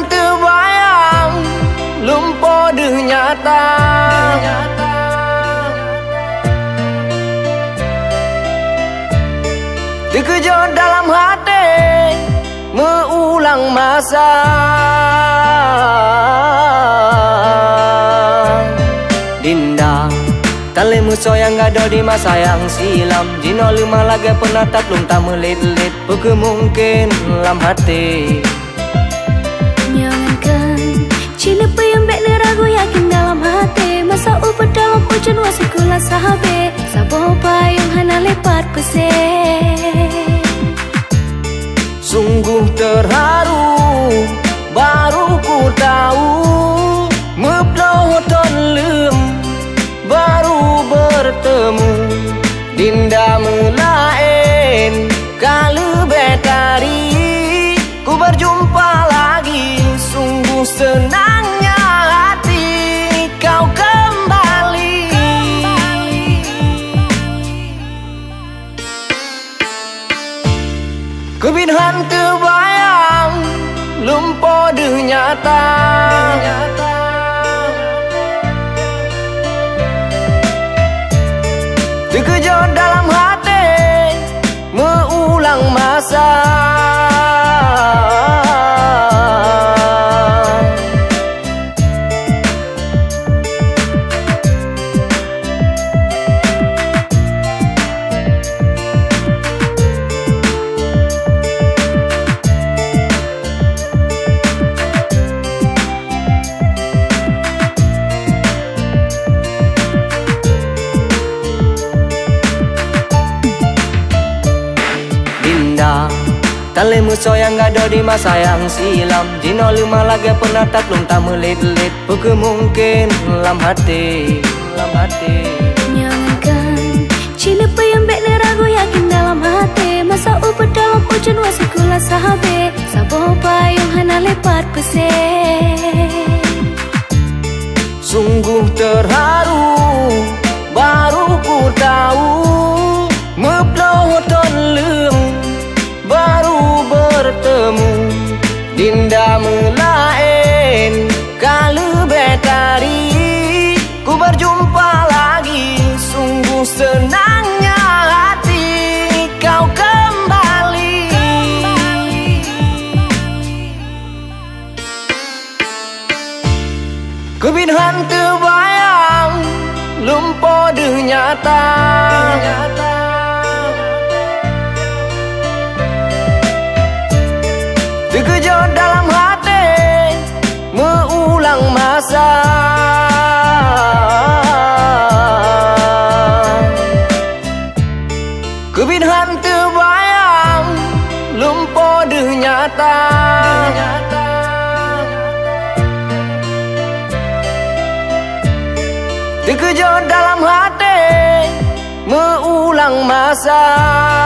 terbayang lumpur deh nyata. Terkejut dalam hati mengulang masa. Dinda tali musuh yang ada di masa yang silam. Jino lima lagi pernah tak belum tak melit-lit. Bukan mungkin dalam hati. Jangankan Cina peyembek neragu yakin dalam hati. Masa upet dalam hujan wasikulah sahabe. Sabo payung hana lepat pesek. Sungguh terharu baru ku tahu. Meploton lem baru bertemu. Dinda melain kalau betari. Ku berjumpa lagi. Sungguh senangnya hati kau kembali. Kebinhan terbayang lumpur deh nyata. Terkejut dalam hati mengulang masa. Tali musuh yang ada di masa yang silam. Jino lima lagi pernah tak belum tak melit-lit. Bukan mungkin dalam hati. Jangankan Cina peyembek neragu yakin dalam hati. Masa upet dalam hujan wasikulah sahabe. Sabo payung hana lepat pesek. Sungguh terharu baru ku tahu. Meploton lem baru bertemu. Dinda melain kalau betari. Ku berjumpa lagi. Sungguh senangnya hati kau kembali. Kebinhan terbayang lumpur deh nyata. Terkejut dalam hati mengulang masa. Kebinhan terbayang lumpur deh nyata. Terkejut dalam hati mengulang masa.